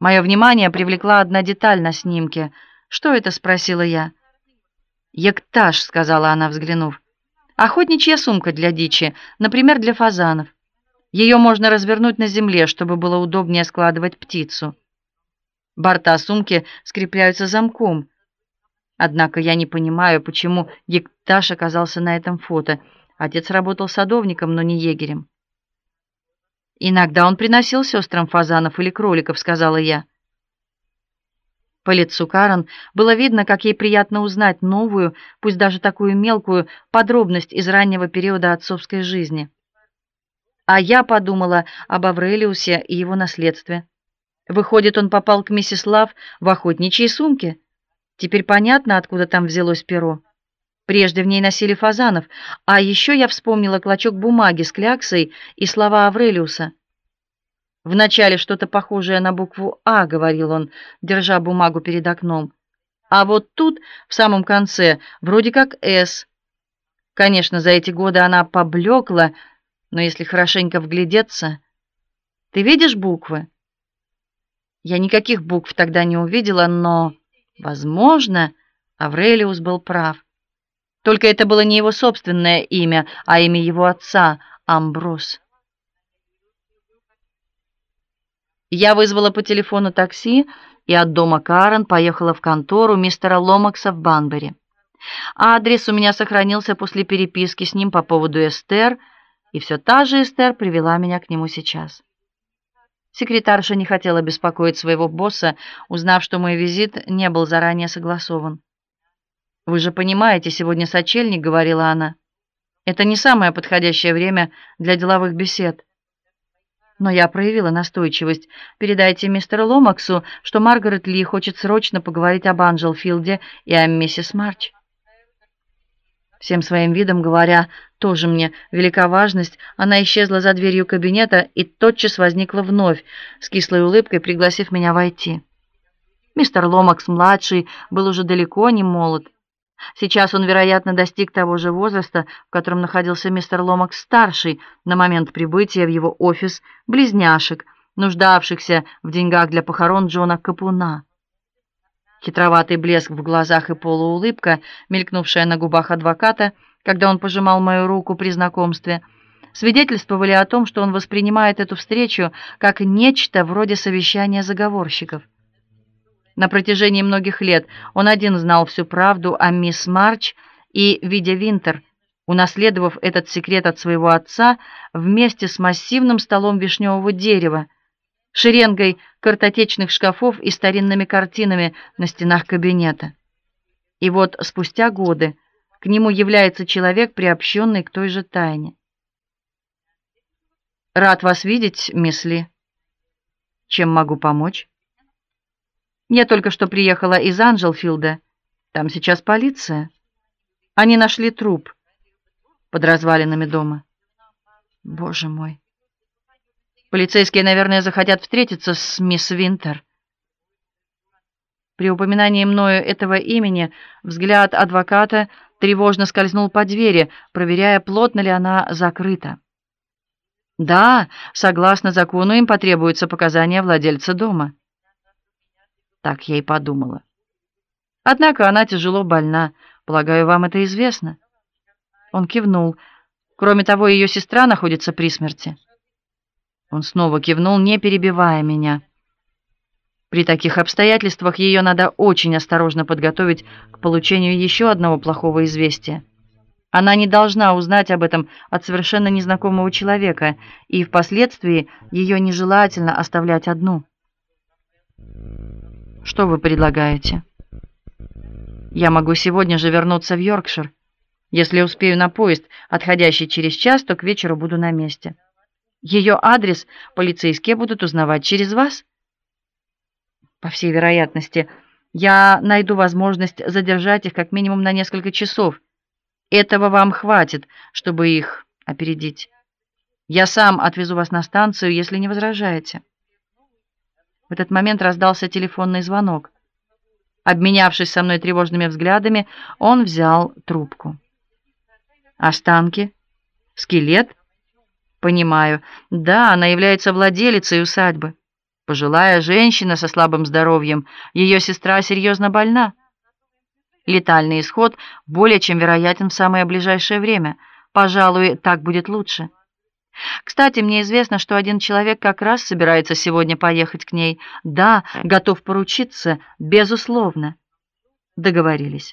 Мое внимание привлекла одна деталь на снимке. «Что это?» — спросила я. «Ектаж», — сказала она, взглянув. «Охотничья сумка для дичи, например, для фазанов. Ее можно развернуть на земле, чтобы было удобнее складывать птицу. Борта сумки скрепляются замком. Однако я не понимаю, почему Ектаж оказался на этом фото. Отец работал садовником, но не егерем». «Иногда он приносил сестрам фазанов или кроликов», — сказала я. По лицу Карен было видно, как ей приятно узнать новую, пусть даже такую мелкую, подробность из раннего периода отцовской жизни. А я подумала об Аврелиусе и его наследстве. Выходит, он попал к миссис Лав в охотничьей сумке. Теперь понятно, откуда там взялось перо. Прежде в ней носили фазанов, а еще я вспомнила клочок бумаги с кляксой и слова Аврелиуса. «Вначале что-то похожее на букву «А», — говорил он, держа бумагу перед окном. «А вот тут, в самом конце, вроде как «С». Конечно, за эти годы она поблекла, но если хорошенько вглядеться... Ты видишь буквы?» Я никаких букв тогда не увидела, но, возможно, Аврелиус был прав. Только это было не его собственное имя, а имя его отца, Амброс. Я вызвала по телефону такси и от дома Карен поехала в контору мистера Ломакса в Банбери. Адрес у меня сохранился после переписки с ним по поводу Эстер, и все та же Эстер привела меня к нему сейчас. Секретарша не хотела беспокоить своего босса, узнав, что мой визит не был заранее согласован. «Вы же понимаете, сегодня сочельник», — говорила она. «Это не самое подходящее время для деловых бесед». Но я проявила настойчивость. «Передайте мистеру Ломаксу, что Маргарет Ли хочет срочно поговорить об Анджелфилде и о миссис Марч». Всем своим видом говоря, тоже мне велика важность, она исчезла за дверью кабинета и тотчас возникла вновь, с кислой улыбкой пригласив меня войти. Мистер Ломакс-младший был уже далеко не молод. Сейчас он, вероятно, достиг того же возраста, в котором находился мистер Ломакс-старший на момент прибытия в его офис близняшек, нуждавшихся в деньгах для похорон Джона Капуна. Хитроватый блеск в глазах и полуулыбка, мелькнувшая на губах адвоката, когда он пожимал мою руку при знакомстве, свидетельствовали о том, что он воспринимает эту встречу как нечто вроде совещания заговорщиков. На протяжении многих лет он один знал всю правду о мисс Марч и Виде Винтер, унаследовав этот секрет от своего отца вместе с массивным столом вишневого дерева, шеренгой картотечных шкафов и старинными картинами на стенах кабинета. И вот спустя годы к нему является человек, приобщенный к той же тайне. «Рад вас видеть, мисс Ли. Чем могу помочь?» «Я только что приехала из Анджелфилда. Там сейчас полиция. Они нашли труп под развалинами дома». «Боже мой! Полицейские, наверное, захотят встретиться с мисс Винтер». При упоминании мною этого имени взгляд адвоката тревожно скользнул по двери, проверяя, плотно ли она закрыта. «Да, согласно закону, им потребуются показания владельца дома». Так я и подумала. «Однако она тяжело больна. Полагаю, вам это известно?» Он кивнул. «Кроме того, ее сестра находится при смерти». Он снова кивнул, не перебивая меня. «При таких обстоятельствах ее надо очень осторожно подготовить к получению еще одного плохого известия. Она не должна узнать об этом от совершенно незнакомого человека, и впоследствии ее нежелательно оставлять одну». «Что вы предлагаете?» «Я могу сегодня же вернуться в Йоркшир. Если успею на поезд, отходящий через час, то к вечеру буду на месте. Ее адрес полицейские будут узнавать через вас?» «По всей вероятности. Я найду возможность задержать их как минимум на несколько часов. Этого вам хватит, чтобы их опередить. Я сам отвезу вас на станцию, если не возражаете». В этот момент раздался телефонный звонок. Обменявшись со мной тревожными взглядами, он взял трубку. «Останки? Скелет? Понимаю. Да, она является владелицей усадьбы. Пожилая женщина со слабым здоровьем, ее сестра серьезно больна. Летальный исход более чем вероятен в самое ближайшее время. Пожалуй, так будет лучше. Кстати, мне известно, что один человек как раз собирается сегодня поехать к ней. Да, готов поручиться, безусловно. Договорились.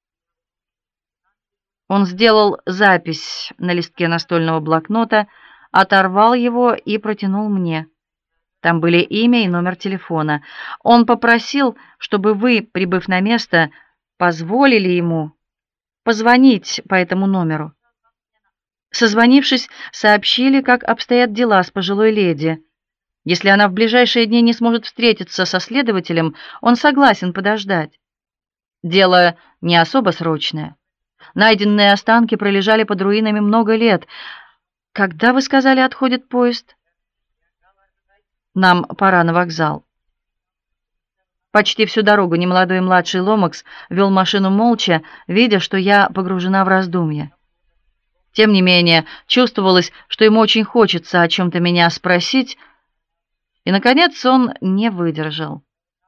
Он сделал запись на листке настольного блокнота, оторвал его и протянул мне. Там были имя и номер телефона. Он попросил, чтобы вы, прибыв на место, позволили ему позвонить по этому номеру. Созвонившись, сообщили, как обстоят дела с пожилой леди. Если она в ближайшие дни не сможет встретиться со следователем, он согласен подождать. Дело не особо срочное. Найденные останки пролежали под руинами много лет. Когда, вы сказали, отходит поезд? Нам пора на вокзал. Почти всю дорогу немолодой младший Ломакс вел машину молча, видя, что я погружена в раздумья. Тем не менее, чувствовалось, что ему очень хочется о чем-то меня спросить, и, наконец, он не выдержал.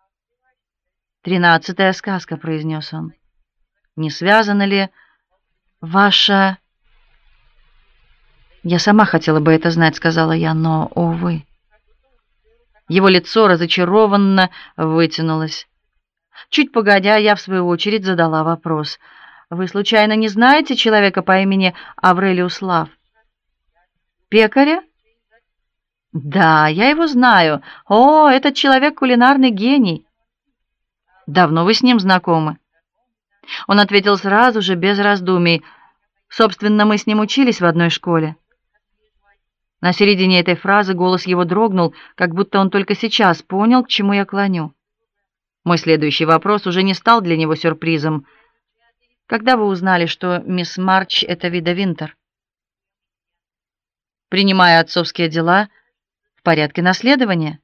«13-я сказка», — произнес он. «Не связано ли ваша...» «Я сама хотела бы это знать», — сказала я, — «но, увы». Его лицо разочарованно вытянулось. Чуть погодя, я в свою очередь задала вопрос. «Вы случайно не знаете человека по имени Аврелиус Лав?» «Пекаря?» «Да, я его знаю. О, этот человек кулинарный гений». «Давно вы с ним знакомы?» Он ответил сразу же, без раздумий. «Собственно, мы с ним учились в одной школе». На середине этой фразы голос его дрогнул, как будто он только сейчас понял, к чему я клоню. Мой следующий вопрос уже не стал для него сюрпризом. «Когда вы узнали, что мисс Марч — это Вида Винтер?» «Принимая отцовские дела в порядке наследования».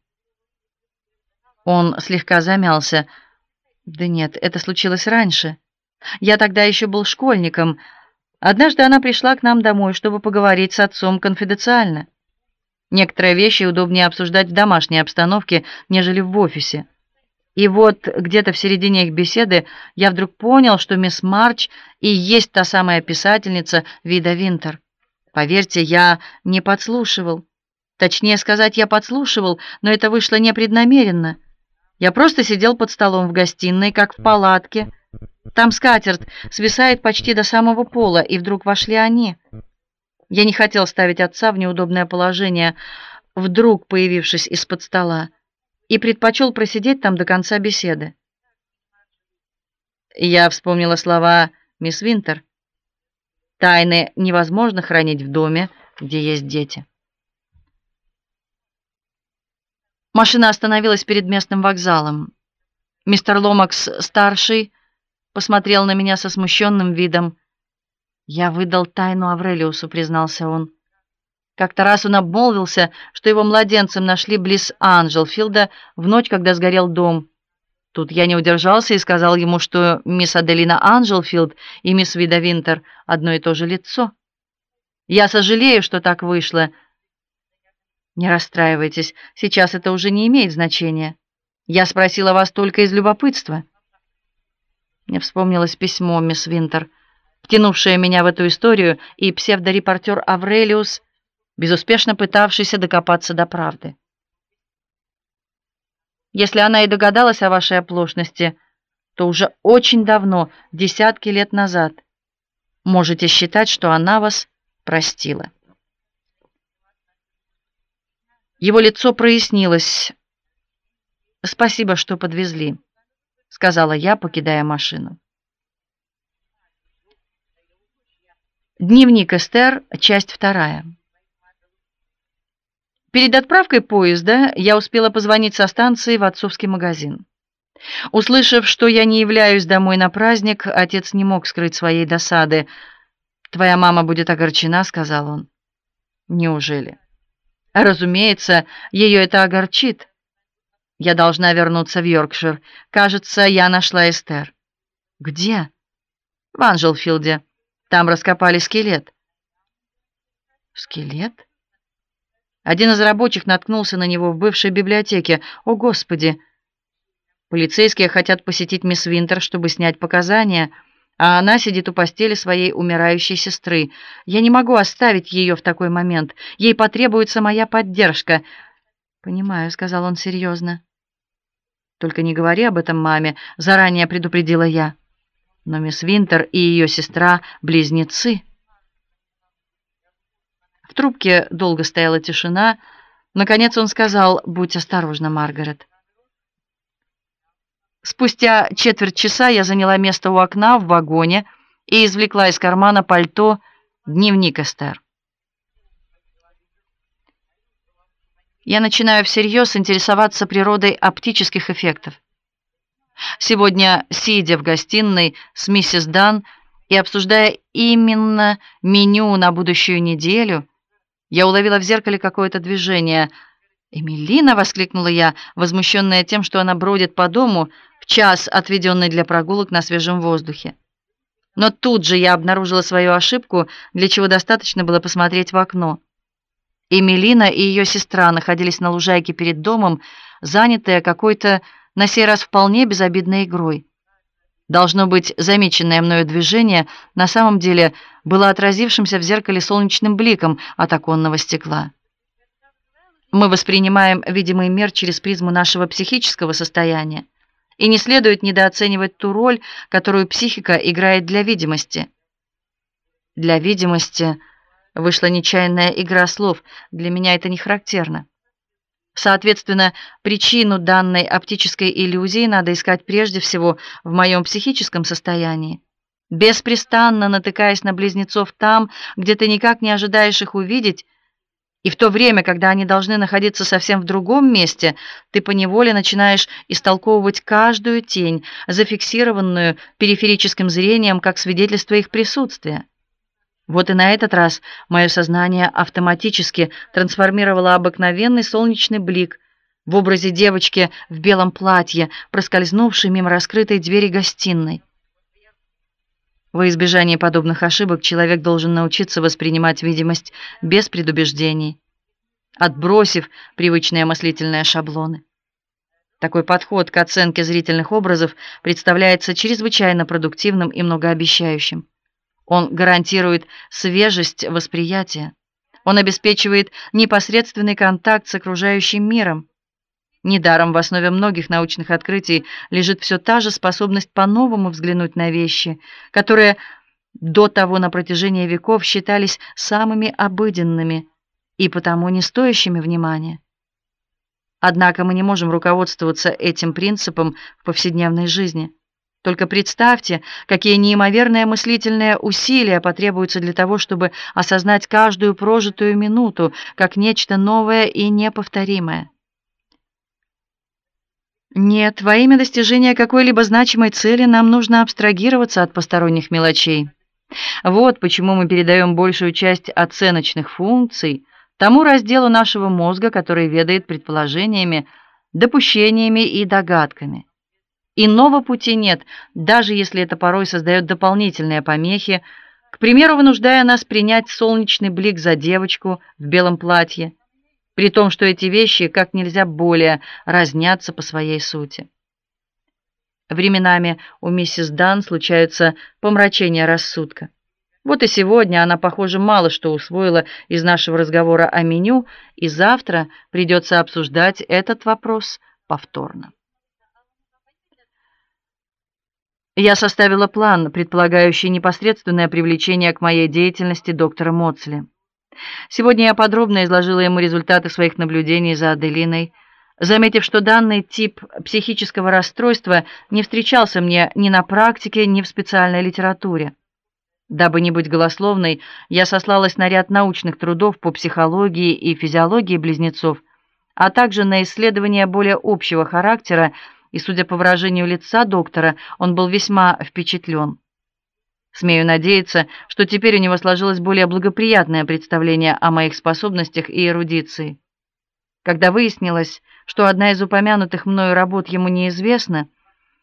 Он слегка замялся. «Да нет, это случилось раньше. Я тогда еще был школьником. Однажды она пришла к нам домой, чтобы поговорить с отцом конфиденциально. Некоторые вещи удобнее обсуждать в домашней обстановке, нежели в офисе. И вот где-то в середине их беседы я вдруг понял, что мисс Марч и есть та самая писательница Вида Винтер. Поверьте, я не подслушивал. Точнее сказать, я подслушивал, но это вышло непреднамеренно. Я просто сидел под столом в гостиной, как в палатке. Там скатерть свисает почти до самого пола, и вдруг вошли они. Я не хотел ставить отца в неудобное положение, вдруг появившись из-под стола, и предпочел просидеть там до конца беседы. Я вспомнила слова мисс Винтер. «Тайны невозможно хранить в доме, где есть дети». Машина остановилась перед местным вокзалом. Мистер Ломакс-старший посмотрел на меня со смущенным видом. «Я выдал тайну Аврелиусу», — признался он. Как-то раз он обмолвился, что его младенцем нашли близ Анджелфилда в ночь, когда сгорел дом. Тут я не удержался и сказал ему, что мисс Аделина Анджелфилд и мисс Вида Винтер одно и то же лицо. Я сожалею, что так вышло. Не расстраивайтесь, сейчас это уже не имеет значения. Я спросила вас только из любопытства. Мне вспомнилось письмо мисс Винтер, втянувшее меня в эту историю, и псевдорепортер Аврелиус, безуспешно пытавшийся докопаться до правды. Если она и догадалась о вашей оплошности, то уже очень давно, десятки лет назад. Можете считать, что она вас простила. Его лицо прояснилось. «Спасибо, что подвезли», — сказала я, покидая машину. Дневник Эстер, часть 2. Перед отправкой поезда я успела позвонить со станции в отцовский магазин. Услышав, что я не являюсь домой на праздник, отец не мог скрыть своей досады. «Твоя мама будет огорчена», — сказал он. «Неужели?» «Разумеется, ее это огорчит. Я должна вернуться в Йоркшир. Кажется, я нашла Эстер». «Где?» «В Анджелфилде. Там раскопали скелет». «Скелет?» Один из рабочих наткнулся на него в бывшей библиотеке. О, Господи! Полицейские хотят посетить мисс Винтер, чтобы снять показания, а она сидит у постели своей умирающей сестры. Я не могу оставить ее в такой момент. Ей потребуется моя поддержка. Понимаю, сказал он серьезно. Только не говори об этом маме, заранее предупредила я. Но мисс Винтер и ее сестра близнецы. В трубке долго стояла тишина. Наконец он сказал: "Будь осторожна, Маргарет". Спустя четверть часа я заняла место у окна в вагоне и извлекла из кармана пальто дневник Эстер. Я начинаю всерьез интересоваться природой оптических эффектов. Сегодня, сидя в гостиной с миссис Дан и обсуждая именно меню на будущую неделю, я уловила в зеркале какое-то движение. «Эмилина!» — воскликнула я, возмущенная тем, что она бродит по дому в час, отведенный для прогулок на свежем воздухе. Но тут же я обнаружила свою ошибку, для чего достаточно было посмотреть в окно. Эмилина и ее сестра находились на лужайке перед домом, занятые какой-то, на сей раз вполне безобидной игрой. Должно быть, замеченное мною движение на самом деле было отразившимся в зеркале солнечным бликом от оконного стекла. Мы воспринимаем видимый мир через призму нашего психического состояния, и не следует недооценивать ту роль, которую психика играет для видимости. Для видимости вышла нечаянная игра слов, для меня это не характерно. Соответственно, причину данной оптической иллюзии надо искать прежде всего в моем психическом состоянии. Беспрестанно натыкаясь на близнецов там, где ты никак не ожидаешь их увидеть, и в то время, когда они должны находиться совсем в другом месте, ты поневоле начинаешь истолковывать каждую тень, зафиксированную периферическим зрением, как свидетельство их присутствия. Вот и на этот раз мое сознание автоматически трансформировало обыкновенный солнечный блик в образе девочки в белом платье, проскользнувшей мимо раскрытой двери гостиной. Во избежание подобных ошибок человек должен научиться воспринимать видимость без предубеждений, отбросив привычные мыслительные шаблоны. Такой подход к оценке зрительных образов представляется чрезвычайно продуктивным и многообещающим. Он гарантирует свежесть восприятия. Он обеспечивает непосредственный контакт с окружающим миром. Недаром в основе многих научных открытий лежит все та же способность по-новому взглянуть на вещи, которые до того на протяжении веков считались самыми обыденными и потому не стоящими внимания. Однако мы не можем руководствоваться этим принципом в повседневной жизни. Только представьте, какие неимоверные мыслительные усилия потребуются для того, чтобы осознать каждую прожитую минуту как нечто новое и неповторимое. Нет, во имя достижения какой-либо значимой цели нам нужно абстрагироваться от посторонних мелочей. Вот почему мы передаем большую часть оценочных функций тому разделу нашего мозга, который ведает предположениями, допущениями и догадками. Иного пути нет, даже если это порой создает дополнительные помехи, к примеру, вынуждая нас принять солнечный блик за девочку в белом платье, при том, что эти вещи как нельзя более разнятся по своей сути. Временами у миссис Дан случаются помрачения рассудка. Вот и сегодня она, похоже, мало что усвоила из нашего разговора о меню, и завтра придется обсуждать этот вопрос повторно. Я составила план, предполагающий непосредственное привлечение к моей деятельности доктора Моцли. Сегодня я подробно изложила ему результаты своих наблюдений за Аделиной, заметив, что данный тип психического расстройства не встречался мне ни на практике, ни в специальной литературе. Дабы не быть голословной, я сослалась на ряд научных трудов по психологии и физиологии близнецов, а также на исследования более общего характера, и, судя по выражению лица доктора, он был весьма впечатлен. Смею надеяться, что теперь у него сложилось более благоприятное представление о моих способностях и эрудиции. Когда выяснилось, что одна из упомянутых мною работ ему неизвестна,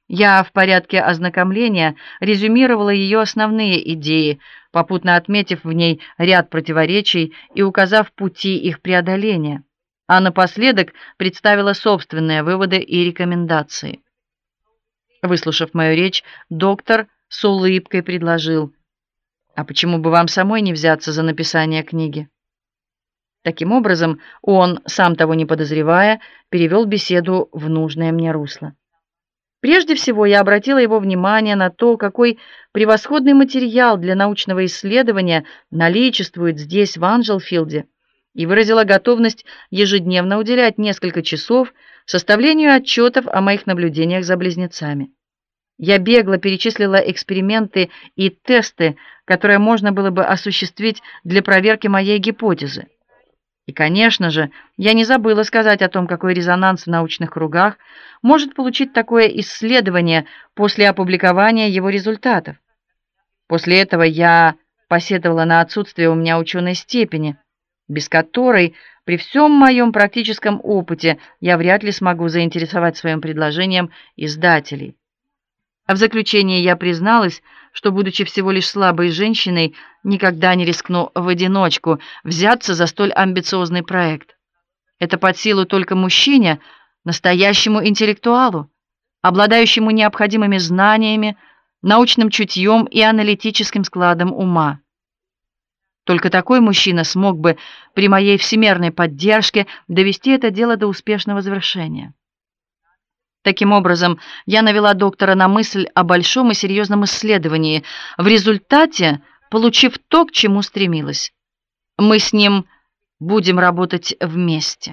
Я в порядке ознакомления резюмировала ее основные идеи, попутно отметив в ней ряд противоречий и указав пути их преодоления, а напоследок представила собственные выводы и рекомендации. Выслушав мою речь, доктор с улыбкой предложил: «А почему бы вам самой не взяться за написание книги?» Таким образом, он, сам того не подозревая, перевел беседу в нужное мне русло. Прежде всего, я обратила его внимание на то, какой превосходный материал для научного исследования наличествует здесь, в Анджелфилде, и выразила готовность ежедневно уделять несколько часов составлению отчетов о моих наблюдениях за близнецами. Я бегло перечислила эксперименты и тесты, которые можно было бы осуществить для проверки моей гипотезы. И, конечно же, я не забыла сказать о том, какой резонанс в научных кругах может получить такое исследование после опубликования его результатов. После этого я посетовала на отсутствие у меня ученой степени, без которой при всем моем практическом опыте я вряд ли смогу заинтересовать своим предложением издателей. А в заключение я призналась, что, будучи всего лишь слабой женщиной, никогда не рискну в одиночку взяться за столь амбициозный проект. Это под силу только мужчине, настоящему интеллектуалу, обладающему необходимыми знаниями, научным чутьем и аналитическим складом ума. Только такой мужчина смог бы при моей всемерной поддержке довести это дело до успешного завершения. Таким образом, я навела доктора на мысль о большом и серьезном исследовании, в результате получив то, к чему стремилась. Мы с ним будем работать вместе.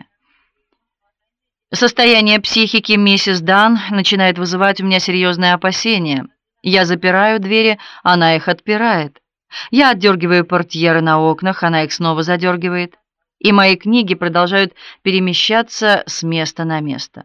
Состояние психики миссис Дан начинает вызывать у меня серьезные опасения. Я запираю двери, она их отпирает. Я отдергиваю портьеры на окнах, она их снова задергивает. И мои книги продолжают перемещаться с места на место.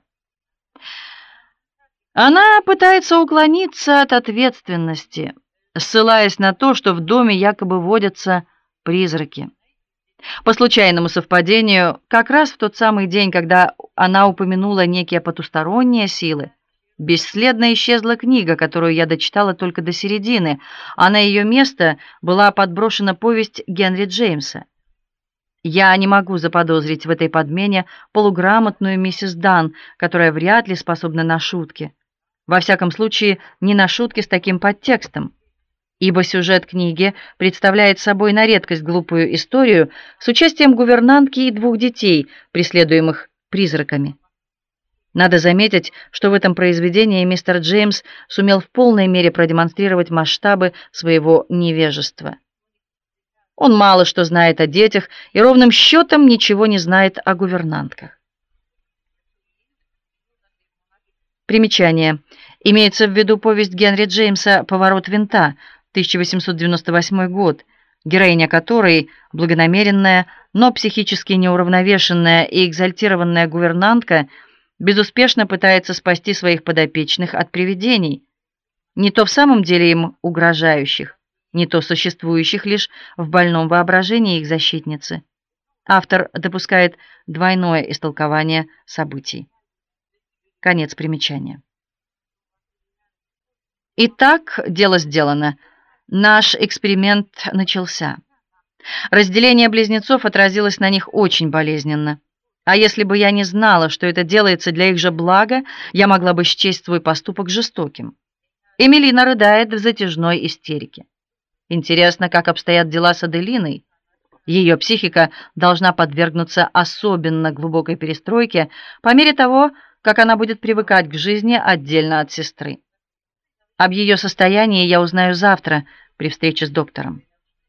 Она пытается уклониться от ответственности, ссылаясь на то, что в доме якобы водятся призраки. По случайному совпадению, как раз в тот самый день, когда она упомянула некие потусторонние силы, бесследно исчезла книга, которую я дочитала только до середины, а на ее место была подброшена повесть Генри Джеймса. Я не могу заподозрить в этой подмене полуграмотную миссис Дан, которая вряд ли способна на шутки. Во всяком случае, не на шутки с таким подтекстом, ибо сюжет книги представляет собой на редкость глупую историю с участием гувернантки и двух детей, преследуемых призраками. Надо заметить, что в этом произведении мистер Джеймс сумел в полной мере продемонстрировать масштабы своего невежества. Он мало что знает о детях и ровным счетом ничего не знает о гувернантках. Примечание. Имеется в виду повесть Генри Джеймса «Поворот винта», 1898 год, героиня которой, благонамеренная, но психически неуравновешенная и экзальтированная гувернантка, безуспешно пытается спасти своих подопечных от привидений, не то в самом деле им угрожающих, не то существующих лишь в больном воображении их защитницы. Автор допускает двойное истолкование событий. Конец примечания. Итак, дело сделано. Наш эксперимент начался. Разделение близнецов отразилось на них очень болезненно. А если бы я не знала, что это делается для их же блага, я могла бы счесть свой поступок жестоким. Эмилина рыдает в затяжной истерике. Интересно, как обстоят дела с Аделиной. Ее психика должна подвергнуться особенно глубокой перестройке по мере того, как она будет привыкать к жизни отдельно от сестры. Об ее состоянии я узнаю завтра при встрече с доктором.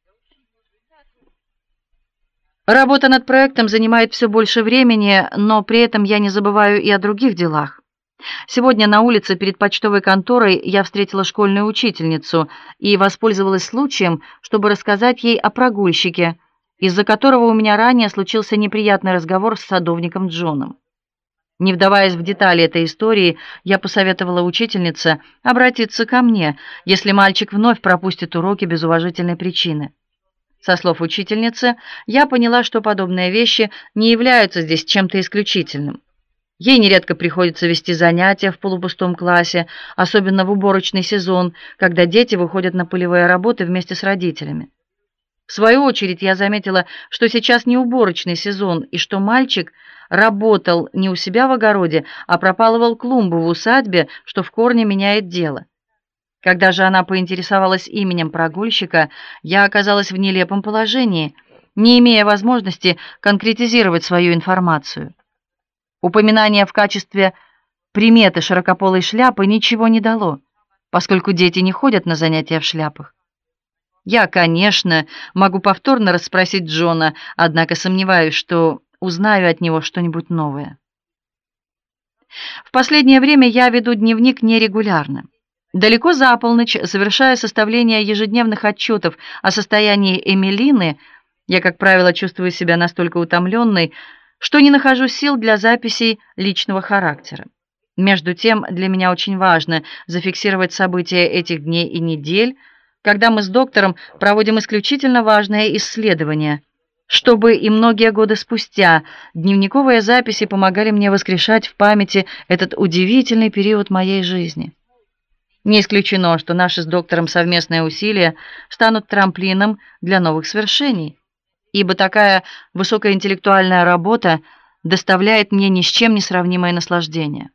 Работа над проектом занимает все больше времени, но при этом я не забываю и о других делах. Сегодня на улице перед почтовой конторой я встретила школьную учительницу и воспользовалась случаем, чтобы рассказать ей о прогульщике, из-за которого у меня ранее случился неприятный разговор с садовником Джоном. Не вдаваясь в детали этой истории, я посоветовала учительнице обратиться ко мне, если мальчик вновь пропустит уроки без уважительной причины. Со слов учительницы, я поняла, что подобные вещи не являются здесь чем-то исключительным. Ей нередко приходится вести занятия в полупустом классе, особенно в уборочный сезон, когда дети выходят на полевые работы вместе с родителями. В свою очередь я заметила, что сейчас не уборочный сезон, и что мальчик работал не у себя в огороде, а пропалывал клумбу в усадьбе, что в корне меняет дело. Когда же она поинтересовалась именем прогульщика, я оказалась в нелепом положении, не имея возможности конкретизировать свою информацию. Упоминание в качестве приметы широкополой шляпы ничего не дало, поскольку дети не ходят на занятия в шляпах. Я, конечно, могу повторно расспросить Джона, однако сомневаюсь, что узнаю от него что-нибудь новое. В последнее время я веду дневник нерегулярно. Далеко за полночь, завершая составление ежедневных отчетов о состоянии Эмилины, я, как правило, чувствую себя настолько утомленной, что не нахожу сил для записей личного характера. Между тем, для меня очень важно зафиксировать события этих дней и недель, когда мы с доктором проводим исключительно важные исследования, чтобы и многие годы спустя дневниковые записи помогали мне воскрешать в памяти этот удивительный период моей жизни. Не исключено, что наши с доктором совместные усилия станут трамплином для новых свершений, ибо такая высокоинтеллектуальная работа доставляет мне ни с чем не сравнимое наслаждение.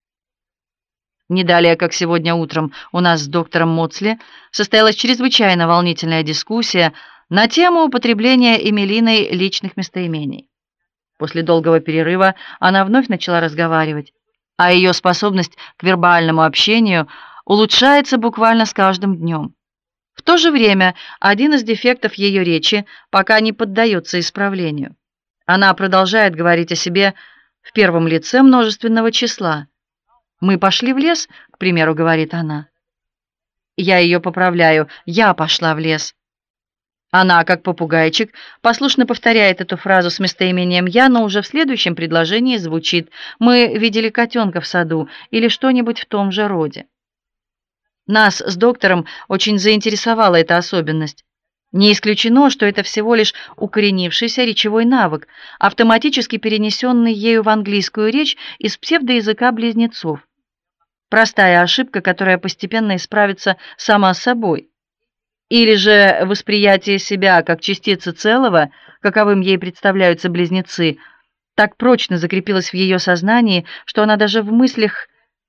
Не далее, как сегодня утром, у нас с доктором Моцли состоялась чрезвычайно волнительная дискуссия на тему употребления Эмилиной личных местоимений. После долгого перерыва она вновь начала разговаривать, а ее способность к вербальному общению улучшается буквально с каждым днем. В то же время один из дефектов ее речи пока не поддается исправлению. Она продолжает говорить о себе в первом лице множественного числа. «Мы пошли в лес», к примеру, говорит она. Я ее поправляю: «Я пошла в лес». Она, как попугайчик, послушно повторяет эту фразу с местоимением «я», но уже в следующем предложении звучит: «Мы видели котенка в саду» или что-нибудь в том же роде. Нас с доктором очень заинтересовала эта особенность. Не исключено, что это всего лишь укоренившийся речевой навык, автоматически перенесенный ею в английскую речь из псевдоязыка близнецов. Простая ошибка, которая постепенно исправится сама собой. Или же восприятие себя как частицы целого, каковым ей представляются близнецы, так прочно закрепилось в ее сознании, что она даже в мыслях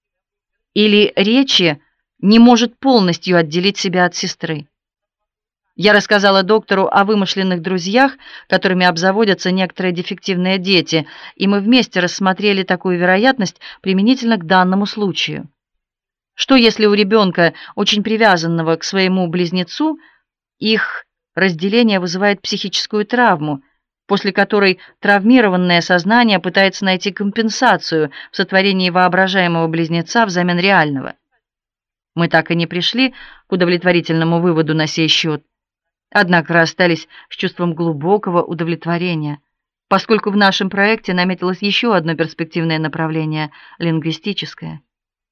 или речи не может полностью отделить себя от сестры. Я рассказала доктору о вымышленных друзьях, которыми обзаводятся некоторые дефективные дети, и мы вместе рассмотрели такую вероятность применительно к данному случаю. Что если у ребенка, очень привязанного к своему близнецу, их разделение вызывает психическую травму, после которой травмированное сознание пытается найти компенсацию в сотворении воображаемого близнеца взамен реального? Мы так и не пришли к удовлетворительному выводу на сей счет. Однако расстались с чувством глубокого удовлетворения, поскольку в нашем проекте наметилось еще одно перспективное направление лингвистическое.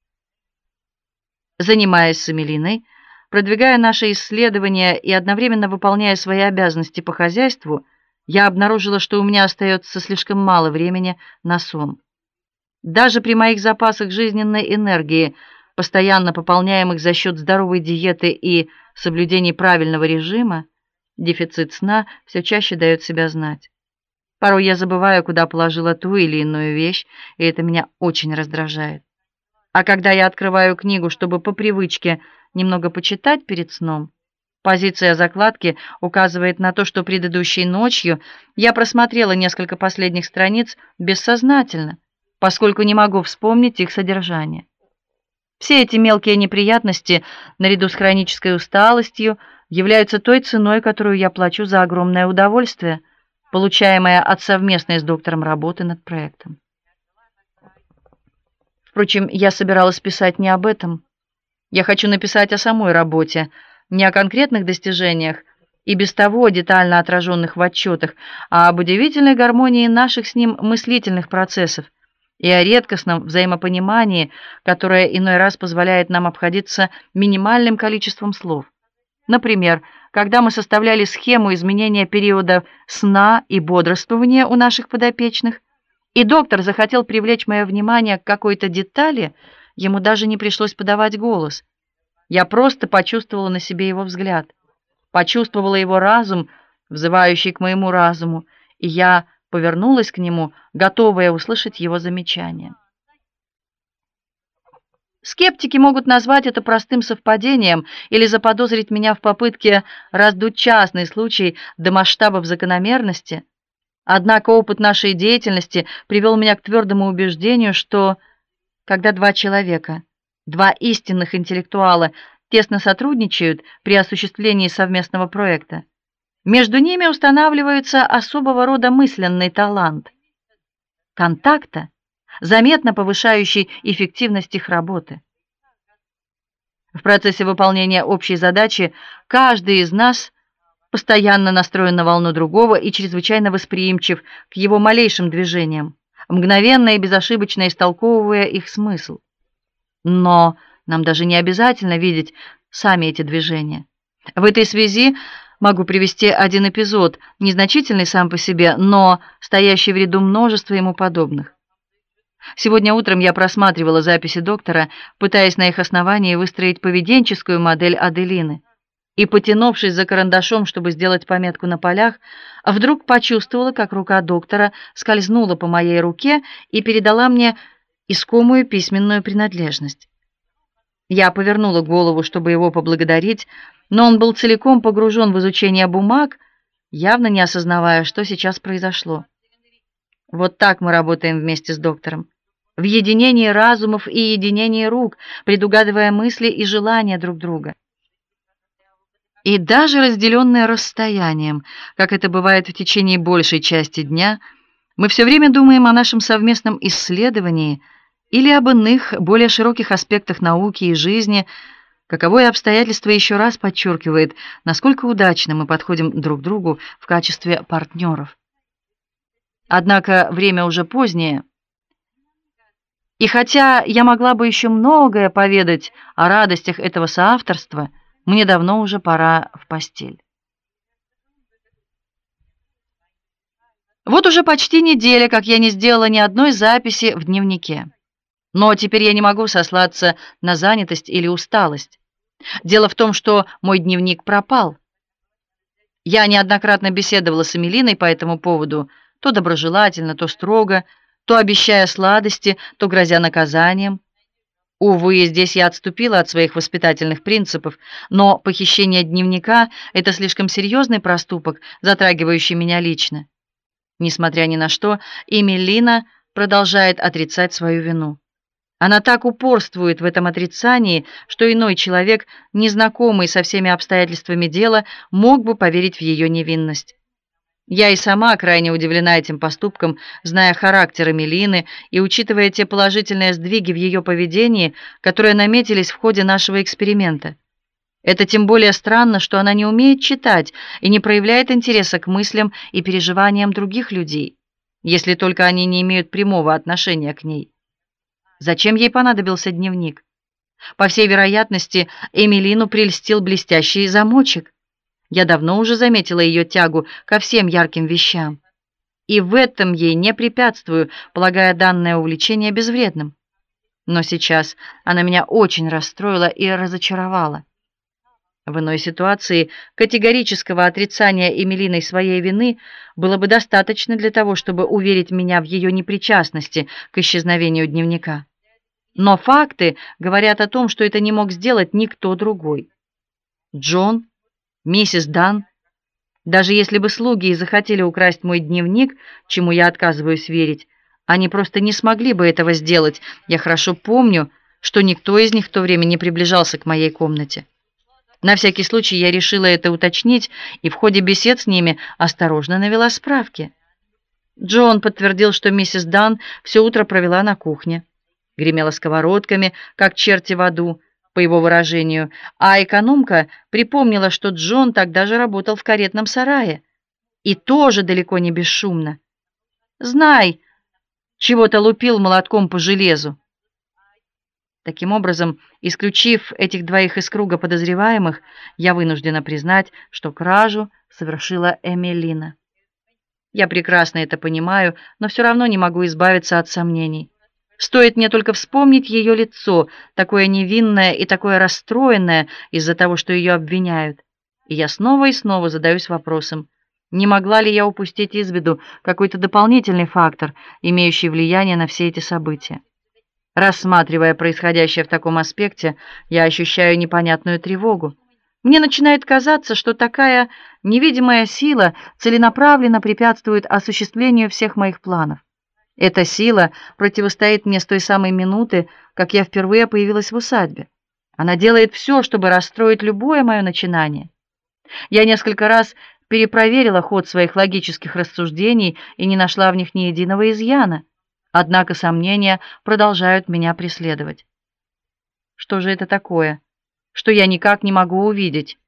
Занимаясь с Эмилиной, продвигая наши исследования и одновременно выполняя свои обязанности по хозяйству, я обнаружила, что у меня остается слишком мало времени на сон. Даже при моих запасах жизненной энергии, постоянно пополняемых за счет здоровой диеты и соблюдения правильного режима, дефицит сна все чаще дает себя знать. Порой я забываю, куда положила ту или иную вещь, и это меня очень раздражает. А когда я открываю книгу, чтобы по привычке немного почитать перед сном, позиция закладки указывает на то, что предыдущей ночью я просмотрела несколько последних страниц бессознательно, поскольку не могу вспомнить их содержание. Все эти мелкие неприятности, наряду с хронической усталостью, являются той ценой, которую я плачу за огромное удовольствие, получаемое от совместной с доктором работы над проектом. Впрочем, я собиралась писать не об этом. Я хочу написать о самой работе, не о конкретных достижениях, и без того детально отраженных в отчетах, а об удивительной гармонии наших с ним мыслительных процессов и о редкостном взаимопонимании, которое иной раз позволяет нам обходиться минимальным количеством слов. Например, когда мы составляли схему изменения периода сна и бодрствования у наших подопечных, и доктор захотел привлечь мое внимание к какой-то детали, ему даже не пришлось подавать голос. Я просто почувствовала на себе его взгляд, почувствовала его разум, взывающий к моему разуму, и я повернулась к нему, готовая услышать его замечание. Скептики могут назвать это простым совпадением или заподозрить меня в попытке раздуть частный случай до масштабов закономерности. Однако опыт нашей деятельности привел меня к твердому убеждению, что когда два человека, два истинных интеллектуала тесно сотрудничают при осуществлении совместного проекта, между ними устанавливается особого рода мысленный талант контакта, заметно повышающий эффективность их работы. В процессе выполнения общей задачи каждый из нас постоянно настроен на волну другого и чрезвычайно восприимчив к его малейшим движениям, мгновенно и безошибочно истолковывая их смысл. Но нам даже не обязательно видеть сами эти движения. В этой связи могу привести один эпизод, незначительный сам по себе, но стоящий в ряду множества ему подобных. Сегодня утром я просматривала записи доктора, пытаясь на их основании выстроить поведенческую модель Аделины. И, потянувшись за карандашом, чтобы сделать пометку на полях, вдруг почувствовала, как рука доктора скользнула по моей руке и передала мне искомую письменную принадлежность. Я повернула голову, чтобы его поблагодарить, но он был целиком погружен в изучение бумаг, явно не осознавая, что сейчас произошло. Вот так мы работаем вместе с доктором. В единении разумов и единении рук, предугадывая мысли и желания друг друга. И даже разделенные расстоянием, как это бывает в течение большей части дня, мы все время думаем о нашем совместном исследовании или об иных, более широких аспектах науки и жизни, каковое обстоятельство еще раз подчеркивает, насколько удачно мы подходим друг другу в качестве партнеров. Однако время уже позднее, и хотя я могла бы еще многое поведать о радостях этого соавторства, мне давно уже пора в постель. Вот уже почти неделя, как я не сделала ни одной записи в дневнике. Но теперь я не могу сослаться на занятость или усталость. Дело в том, что мой дневник пропал. Я неоднократно беседовала с Эмилиной по этому поводу, то доброжелательно, то строго, то обещая сладости, то грозя наказанием. Увы, здесь я отступила от своих воспитательных принципов, но похищение дневника — это слишком серьезный проступок, затрагивающий меня лично. Несмотря ни на что, Эмилина продолжает отрицать свою вину. Она так упорствует в этом отрицании, что иной человек, незнакомый со всеми обстоятельствами дела, мог бы поверить в ее невинность. Я и сама крайне удивлена этим поступком, зная характер Эмилины и учитывая те положительные сдвиги в ее поведении, которые наметились в ходе нашего эксперимента. Это тем более странно, что она не умеет читать и не проявляет интереса к мыслям и переживаниям других людей, если только они не имеют прямого отношения к ней. Зачем ей понадобился дневник? По всей вероятности, Эмилину прельстил блестящий замочек. Я давно уже заметила ее тягу ко всем ярким вещам, и в этом ей не препятствую, полагая данное увлечение безвредным. Но сейчас она меня очень расстроила и разочаровала. В иной ситуации категорического отрицания Эмилиной своей вины было бы достаточно для того, чтобы уверить меня в ее непричастности к исчезновению дневника. Но факты говорят о том, что это не мог сделать никто другой. Джон, миссис Дан, даже если бы слуги и захотели украсть мой дневник, чему я отказываюсь верить, они просто не смогли бы этого сделать. Я хорошо помню, что никто из них в то время не приближался к моей комнате. На всякий случай я решила это уточнить и в ходе бесед с ними осторожно навела справки. Джон подтвердил, что миссис Дан все утро провела на кухне, гремела сковородками, как черти в аду, по его выражению, а экономка припомнила, что Джон тогда же работал в каретном сарае, и тоже далеко не бесшумно. Знай, чего-то лупил молотком по железу. Таким образом, исключив этих двоих из круга подозреваемых, я вынуждена признать, что кражу совершила Эмилина. Я прекрасно это понимаю, но все равно не могу избавиться от сомнений. Стоит мне только вспомнить ее лицо, такое невинное и такое расстроенное из-за того, что ее обвиняют. И я снова и снова задаюсь вопросом: не могла ли я упустить из виду какой-то дополнительный фактор, имеющий влияние на все эти события? Рассматривая происходящее в таком аспекте, я ощущаю непонятную тревогу. Мне начинает казаться, что такая невидимая сила целенаправленно препятствует осуществлению всех моих планов. Эта сила противостоит мне с той самой минуты, как я впервые появилась в усадьбе. Она делает все, чтобы расстроить любое мое начинание. Я несколько раз перепроверила ход своих логических рассуждений и не нашла в них ни единого изъяна. Однако сомнения продолжают меня преследовать. Что же это такое, что я никак не могу увидеть?